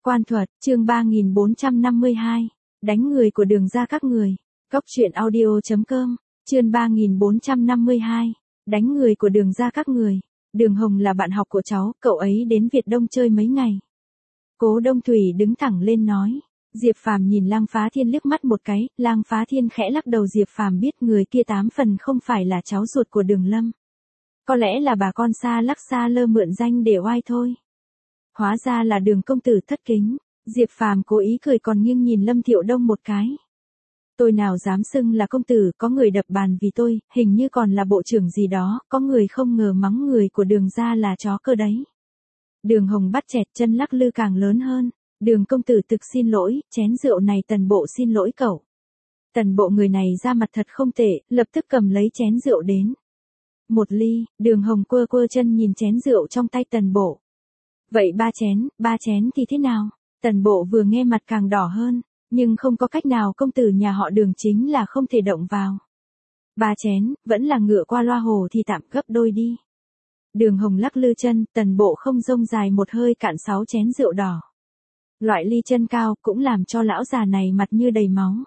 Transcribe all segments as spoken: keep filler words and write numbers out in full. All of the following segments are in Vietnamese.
Quan thuật, chương ba nghìn bốn trăm năm mươi hai, đánh người của Đường gia các người. Cốc truyện audio chấm com, chương ba nghìn bốn trăm năm mươi hai, đánh người của Đường gia các người. Đường Hồng là bạn học của cháu, cậu ấy đến Việt Đông chơi mấy ngày. Cố Đông Thủy đứng thẳng lên nói. Diệp Phàm nhìn Lang Phá Thiên liếc mắt một cái, Lang Phá Thiên khẽ lắc đầu. Diệp Phàm biết người kia tám phần không phải là cháu ruột của Đường Lâm. Có lẽ là bà con xa lắc xa lơ mượn danh để oai thôi. Hóa ra là Đường công tử thất kính. Diệp Phàm cố ý cười còn nghiêng nhìn Lâm Thiệu Đông một cái. Tôi nào dám xưng là công tử, có người đập bàn vì tôi, hình như còn là bộ trưởng gì đó, có người không ngờ mắng người của Đường gia là chó cơ đấy. Đường Hồng bắt chẹt chân lắc lư càng lớn hơn. Đường công tử thực xin lỗi, chén rượu này Tần bộ xin lỗi cậu. Tần bộ người này ra mặt thật không tệ, lập tức cầm lấy chén rượu đến. Một ly, Đường Hồng quơ quơ chân nhìn chén rượu trong tay Tần bộ. Vậy ba chén, ba chén thì thế nào? Tần bộ vừa nghe mặt càng đỏ hơn, nhưng không có cách nào, công tử nhà họ Đường chính là không thể động vào. Ba chén, vẫn là ngựa qua loa hồ thì tạm gấp đôi đi. Đường Hồng lắc lư chân, Tần bộ không rông dài một hơi cạn sáu chén rượu đỏ. Loại ly chân cao cũng làm cho lão già này mặt như đầy máu.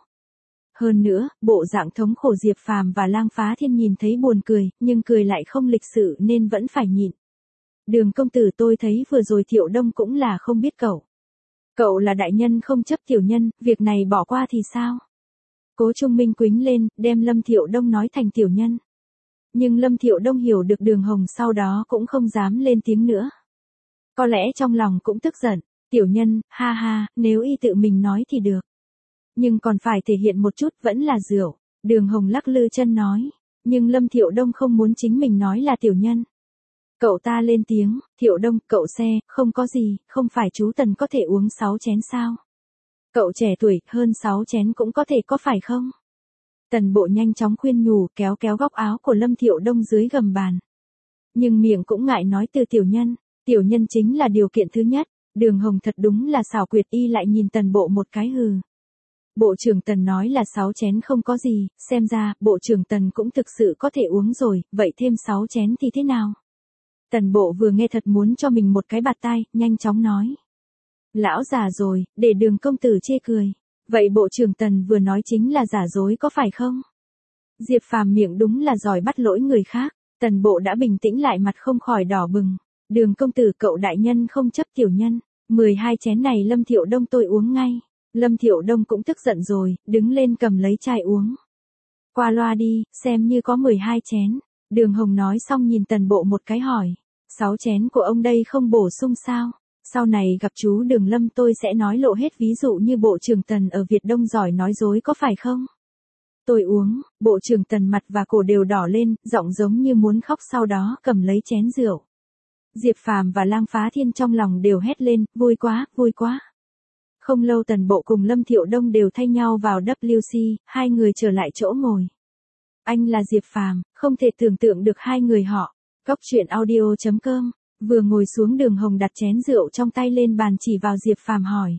Hơn nữa, bộ dạng thống khổ Diệp Phàm và Lang Phá Thiên nhìn thấy buồn cười, nhưng cười lại không lịch sự nên vẫn phải nhịn. Đường công tử, tôi thấy vừa rồi Thiệu Đông cũng là không biết cậu. Cậu là đại nhân không chấp tiểu nhân, việc này bỏ qua thì sao? Cố Trung Minh quính lên, đem Lâm Thiệu Đông nói thành tiểu nhân. Nhưng Lâm Thiệu Đông hiểu được Đường Hồng sau đó cũng không dám lên tiếng nữa. Có lẽ trong lòng cũng tức giận. Tiểu nhân, ha ha, nếu y tự mình nói thì được. Nhưng còn phải thể hiện một chút, vẫn là rượu. Đường Hồng lắc lư chân nói. Nhưng Lâm Thiệu Đông không muốn chính mình nói là tiểu nhân. Cậu ta lên tiếng, Thiệu Đông, cậu xe, không có gì, không phải chú Tần có thể uống sáu chén sao? Cậu trẻ tuổi, hơn sáu chén cũng có thể có phải không? Tần bộ nhanh chóng khuyên nhủ, kéo kéo góc áo của Lâm Thiệu Đông dưới gầm bàn. Nhưng miệng cũng ngại nói từ tiểu nhân, tiểu nhân chính là điều kiện thứ nhất. Đường Hồng thật đúng là xảo quyệt, y lại nhìn Tần bộ một cái hừ. Bộ trưởng Tần nói là sáu chén không có gì, xem ra, bộ trưởng Tần cũng thực sự có thể uống rồi, vậy thêm sáu chén thì thế nào? Tần bộ vừa nghe thật muốn cho mình một cái bạt tai, nhanh chóng nói. Lão già rồi, để Đường công tử chê cười. Vậy bộ trưởng Tần vừa nói chính là giả dối có phải không? Diệp Phàm miệng đúng là giỏi bắt lỗi người khác, Tần bộ đã bình tĩnh lại, mặt không khỏi đỏ bừng. Đường công tử, cậu đại nhân không chấp tiểu nhân. mười hai chén này Lâm Thiệu Đông tôi uống ngay. Lâm Thiệu Đông cũng tức giận rồi, đứng lên cầm lấy chai uống. Qua loa đi, xem như có mười hai chén. Đường Hồng nói xong nhìn Tần bộ một cái hỏi. sáu chén của ông đây không bổ sung sao? Sau này gặp chú Đường Lâm tôi sẽ nói lộ hết, ví dụ như bộ trưởng Tần ở Việt Đông giỏi nói dối có phải không? Tôi uống, bộ trưởng Tần mặt và cổ đều đỏ lên, giọng giống như muốn khóc, sau đó cầm lấy chén rượu. Diệp Phàm và Lang Phá Thiên trong lòng đều hét lên, vui quá, vui quá. Không lâu Tần bộ cùng Lâm Thiệu Đông đều thay nhau vào W C, hai người trở lại chỗ ngồi. Anh là Diệp Phàm, không thể tưởng tượng được hai người họ. Cốc truyện audio chấm com, vừa ngồi xuống Đường Hồng đặt chén rượu trong tay lên bàn chỉ vào Diệp Phàm hỏi.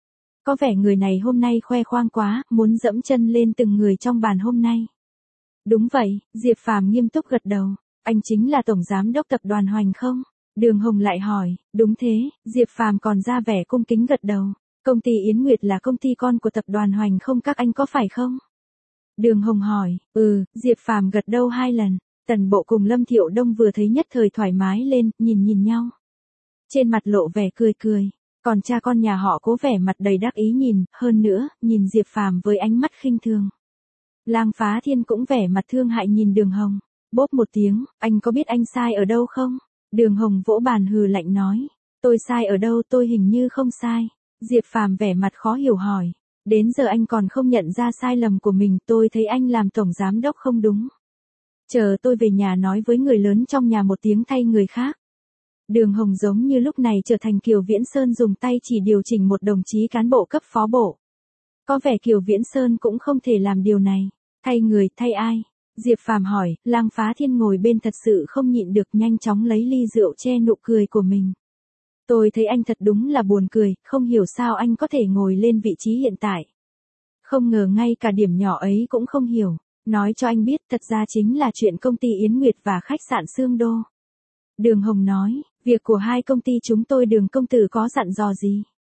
Có vẻ người này hôm nay khoe khoang quá, muốn dẫm chân lên từng người trong bàn hôm nay. Đúng vậy, Diệp Phàm nghiêm túc gật đầu. Anh chính là tổng giám đốc tập đoàn Hoành không? Đường Hồng lại hỏi, đúng thế, Diệp Phàm còn ra vẻ cung kính gật đầu. Công ty Yến Nguyệt là công ty con của tập đoàn Hoành không các anh có phải không? Đường Hồng hỏi, ừ, Diệp Phàm gật đầu hai lần. Tần bộ cùng Lâm Thiệu Đông vừa thấy nhất thời thoải mái lên, nhìn nhìn nhau. Trên mặt lộ vẻ cười cười, còn cha con nhà họ Cố vẻ mặt đầy đắc ý nhìn, hơn nữa, nhìn Diệp Phàm với ánh mắt khinh thường. Lang Phá Thiên cũng vẻ mặt thương hại nhìn Đường Hồng, bốp một tiếng, anh có biết anh sai ở đâu không? Đường Hồng vỗ bàn hừ lạnh nói, tôi sai ở đâu, tôi hình như không sai. Diệp Phàm vẻ mặt khó hiểu hỏi, đến giờ anh còn không nhận ra sai lầm của mình, tôi thấy anh làm tổng giám đốc không đúng. Chờ tôi về nhà nói với người lớn trong nhà một tiếng thay người khác. Đường Hồng giống như lúc này trở thành Kiều Viễn Sơn dùng tay chỉ điều chỉnh một đồng chí cán bộ cấp phó bộ. Có vẻ Kiều Viễn Sơn cũng không thể làm điều này. Thay người, thay ai? Diệp Phàm hỏi, Lang Phá Thiên ngồi bên thật sự không nhịn được, nhanh chóng lấy ly rượu che nụ cười của mình. Tôi thấy anh thật đúng là buồn cười, không hiểu sao anh có thể ngồi lên vị trí hiện tại. Không ngờ ngay cả điểm nhỏ ấy cũng không hiểu. Nói cho anh biết, thật ra chính là chuyện công ty Yến Nguyệt và khách sạn Sương Đô. Đường Hồng nói, việc của hai công ty chúng tôi Đường công tử có dặn dò gì?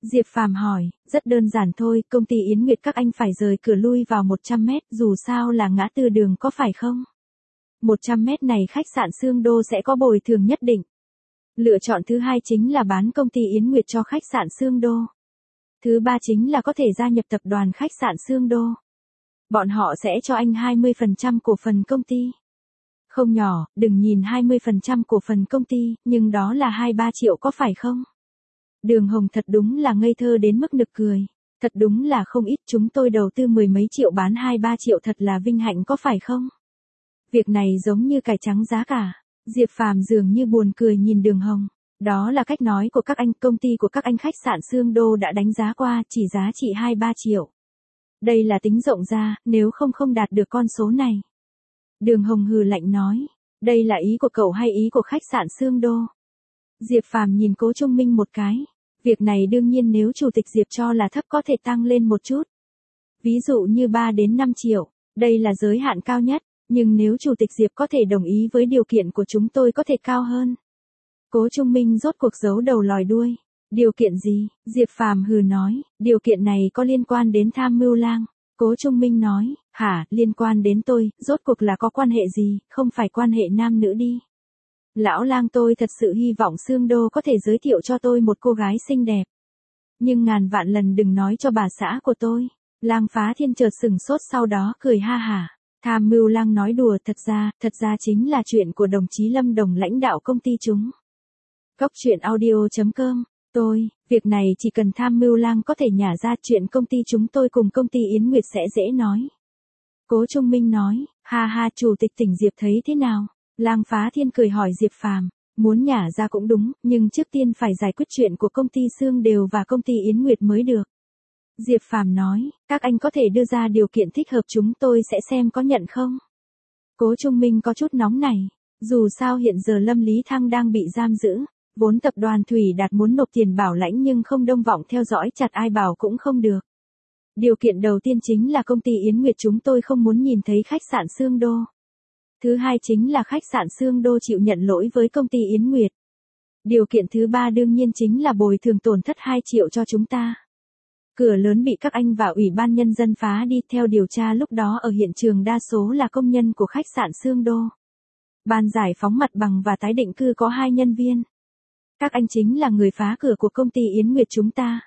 Diệp Phàm hỏi, rất đơn giản thôi, công ty Yến Nguyệt các anh phải rời cửa lui vào một trăm mét, dù sao là ngã tư đường có phải không? một trăm mét này khách sạn Sương Đô sẽ có bồi thường nhất định. Lựa chọn thứ hai chính là bán công ty Yến Nguyệt cho khách sạn Sương Đô. Thứ ba chính là có thể gia nhập tập đoàn khách sạn Sương Đô. Bọn họ sẽ cho anh hai mươi phần trăm cổ phần công ty. Không nhỏ, đừng nhìn hai mươi phần trăm cổ phần công ty, nhưng đó là hai ba triệu có phải không? Đường Hồng thật đúng là ngây thơ đến mức nực cười. Thật đúng là không ít, chúng tôi đầu tư mười mấy triệu bán hai ba triệu thật là vinh hạnh có phải không? Việc này giống như cải trắng giá cả. Diệp Phàm dường như buồn cười nhìn Đường Hồng. Đó là cách nói của các anh, công ty của các anh khách sạn Sương Đô đã đánh giá qua, chỉ giá trị hai ba triệu. Đây là tính rộng ra, nếu không không đạt được con số này. Đường Hồng hừ lạnh nói, đây là ý của cậu hay ý của khách sạn Sương Đô? Diệp Phàm nhìn Cố Trung Minh một cái. Việc này đương nhiên nếu chủ tịch Diệp cho là thấp có thể tăng lên một chút. Ví dụ như ba đến năm triệu, đây là giới hạn cao nhất, nhưng nếu chủ tịch Diệp có thể đồng ý với điều kiện của chúng tôi có thể cao hơn. Cố Trung Minh rốt cuộc giấu đầu lòi đuôi. Điều kiện gì? Diệp Phàm hừ nói, điều kiện này có liên quan đến tham mưu lang. Cố Trung Minh nói, hả, liên quan đến tôi, rốt cuộc là có quan hệ gì, không phải quan hệ nam nữ đi. Lão lang tôi thật sự hy vọng Sương Đô có thể giới thiệu cho tôi một cô gái xinh đẹp. Nhưng ngàn vạn lần đừng nói cho bà xã của tôi. Lang Phá Thiên chợt sừng sốt sau đó cười ha hả. Tham mưu lang nói đùa, thật ra, thật ra chính là chuyện của đồng chí Lâm Đồng lãnh đạo công ty chúng. Góc truyện audio chấm com, tôi, việc này chỉ cần tham mưu lang có thể nhả ra, chuyện công ty chúng tôi cùng công ty Yến Nguyệt sẽ dễ nói. Cố Trung Minh nói, ha ha, chủ tịch tỉnh Diệp thấy thế nào? Lang Phá Thiên cười hỏi Diệp Phàm, muốn nhả ra cũng đúng, nhưng trước tiên phải giải quyết chuyện của công ty Sương Đều và công ty Yến Nguyệt mới được. Diệp Phàm nói, các anh có thể đưa ra điều kiện thích hợp, chúng tôi sẽ xem có nhận không. Cố Trung Minh có chút nóng này, dù sao hiện giờ Lâm Lý Thăng đang bị giam giữ, vốn tập đoàn Thủy Đạt muốn nộp tiền bảo lãnh nhưng không đông vọng theo dõi chặt, ai bảo cũng không được. Điều kiện đầu tiên chính là công ty Yến Nguyệt chúng tôi không muốn nhìn thấy khách sạn Sương Đô. Thứ hai chính là khách sạn Sương Đô chịu nhận lỗi với công ty Yến Nguyệt. Điều kiện thứ ba đương nhiên chính là bồi thường tổn thất hai triệu cho chúng ta. Cửa lớn bị các anh và Ủy ban Nhân dân phá đi, theo điều tra lúc đó ở hiện trường đa số là công nhân của khách sạn Sương Đô. Ban giải phóng mặt bằng và tái định cư có hai nhân viên. Các anh chính là người phá cửa của công ty Yến Nguyệt chúng ta.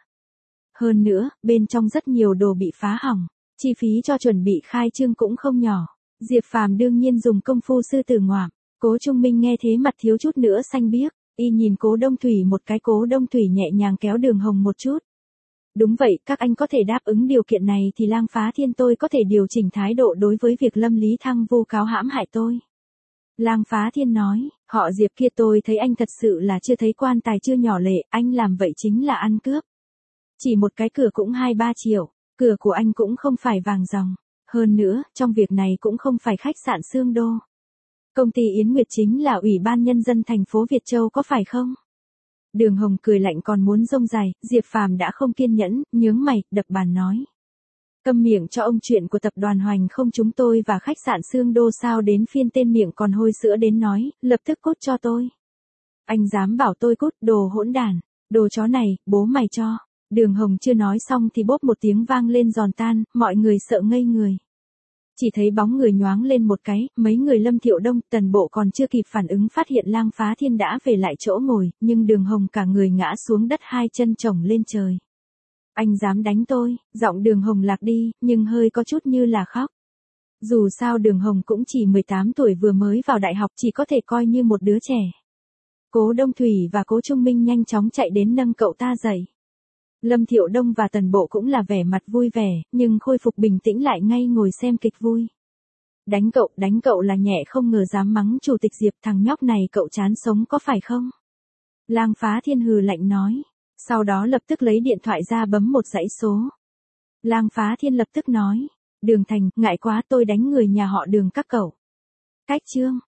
Hơn nữa, bên trong rất nhiều đồ bị phá hỏng, chi phí cho chuẩn bị khai trương cũng không nhỏ. Diệp Phàm đương nhiên dùng công phu sư tử ngoạm. Cố Trung Minh nghe thế mặt thiếu chút nữa xanh biếc, y nhìn Cố Đông Thủy một cái. Cố Đông Thủy nhẹ nhàng kéo Đường Hồng một chút. Đúng vậy, các anh có thể đáp ứng điều kiện này thì Lang Phá Thiên tôi có thể điều chỉnh thái độ đối với việc Lâm Lý Thăng vu cáo hãm hại tôi. Lang Phá Thiên nói, họ Diệp kia tôi thấy anh thật sự là chưa thấy quan tài chưa nhỏ lệ, anh làm vậy chính là ăn cướp. Chỉ một cái cửa cũng hai ba triệu, cửa của anh cũng không phải vàng ròng. Hơn nữa, trong việc này cũng không phải khách sạn Sương Đô. Công ty Yến Nguyệt chính là Ủy ban Nhân dân thành phố Việt Châu có phải không? Đường Hồng cười lạnh còn muốn rông dài, Diệp Phàm đã không kiên nhẫn, nhướng mày, đập bàn nói. Câm miệng cho ông, chuyện của tập đoàn Hoành không chúng tôi và khách sạn Sương Đô sao đến phiên tên miệng còn hôi sữa đến nói, lập tức cút cho tôi. Anh dám bảo tôi cút, đồ hỗn đản, đồ chó này, bố mày cho. Đường Hồng chưa nói xong thì bốp một tiếng vang lên giòn tan, mọi người sợ ngây người. Chỉ thấy bóng người nhoáng lên một cái, mấy người Lâm Thiệu Đông, Tần Bộ còn chưa kịp phản ứng phát hiện Lang Phá Thiên đã về lại chỗ ngồi, nhưng Đường Hồng cả người ngã xuống đất, hai chân chồng lên trời. Anh dám đánh tôi, giọng Đường Hồng lạc đi, nhưng hơi có chút như là khóc. Dù sao Đường Hồng cũng chỉ mười tám tuổi vừa mới vào đại học, chỉ có thể coi như một đứa trẻ. Cố Đông Thủy và Cố Trung Minh nhanh chóng chạy đến nâng cậu ta dậy. Lâm Thiệu Đông và Tần Bộ cũng là vẻ mặt vui vẻ, nhưng khôi phục bình tĩnh lại ngay ngồi xem kịch vui. Đánh cậu, đánh cậu là nhẹ, không ngờ dám mắng chủ tịch Diệp, thằng nhóc này cậu chán sống có phải không? Lang Phá Thiên hừ lạnh nói, sau đó lập tức lấy điện thoại ra bấm một dãy số. Lang Phá Thiên lập tức nói, Đường Thành, ngại quá tôi đánh người nhà họ Đường các cậu. Cách chương.